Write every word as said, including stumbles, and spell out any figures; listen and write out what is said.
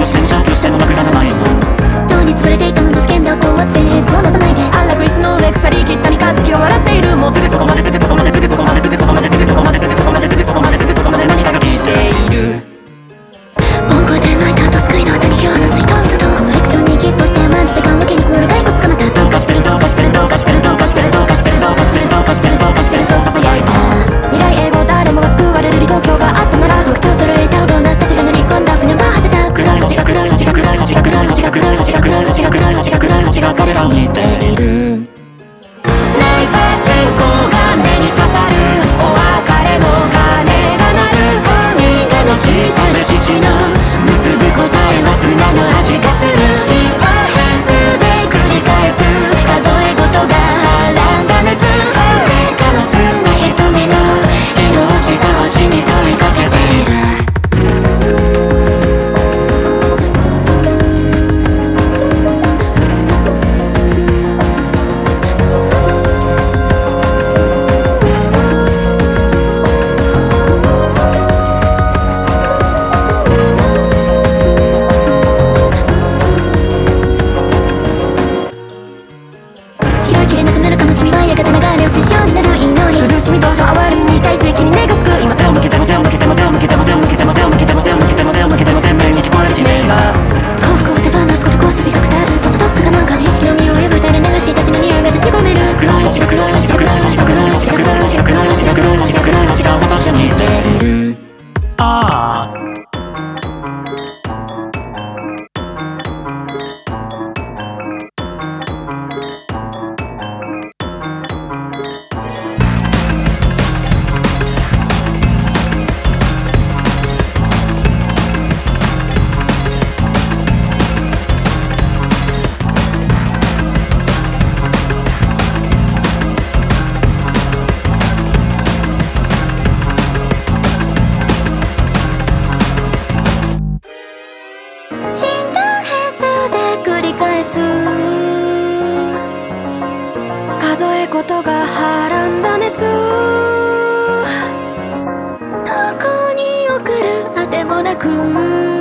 去しても消去しても幕らないの。 塔に潰れていたのと叫んだ音はセーフを出さないで。 安楽椅子の上腐り切った三日月を笑っている。もうすぐそこまですぐそこまですぐそこまですぐそこまですぐそこまですぐそこまですぐそこまですぐそこまで何かが聞いている。 大声で泣いた後救いの手に火を放つ人々とコレクションにキスをしてマジで棺桶に凍る骸骨捕まった。 どうかしてるどうかしてるどうかしてるどうかしてるどうかしてるどうかしてるどうかしてるどうかしてるそう囁いた。 未来永劫誰もが救われる理想郷があったなら。 即調揃えた音なった血が乗り込んだ船は果てた。 黒い星が黒い星が黒い星が黒い星が黒い星が黒い星が黒い星が黒い星が彼らを見ている。 泣いた線香が目に刺さる。お別れの鐘が鳴る。 海がのした歴史の結ぶ答えは砂の味がする。 失敗変数で繰り返す数え事がはらんだ熱。誰かの澄んだ瞳の色をした星に問いかけている。拾いきれなくなる悲しみはやがて流れ落ち潮になる祈り。 苦しみ同情哀れみに最盛期に根がつく。今背を向けても背を向けても背を向けても背を向けても背を向けても背を向けても背を向けても鮮明に聞こえる悲鳴が。 幸福を手放すことこそ美学である。パサパサかなんか自意識の匂いを垂れ流したちの匂いが立ち込める。 黒い星が黒い星が黒い星が黒い星が黒い星が黒い星が黒い星が黒い星が私に似ている。ああ震動変数で繰り返す数え事がはらんだ熱。 どこに送るあてもなく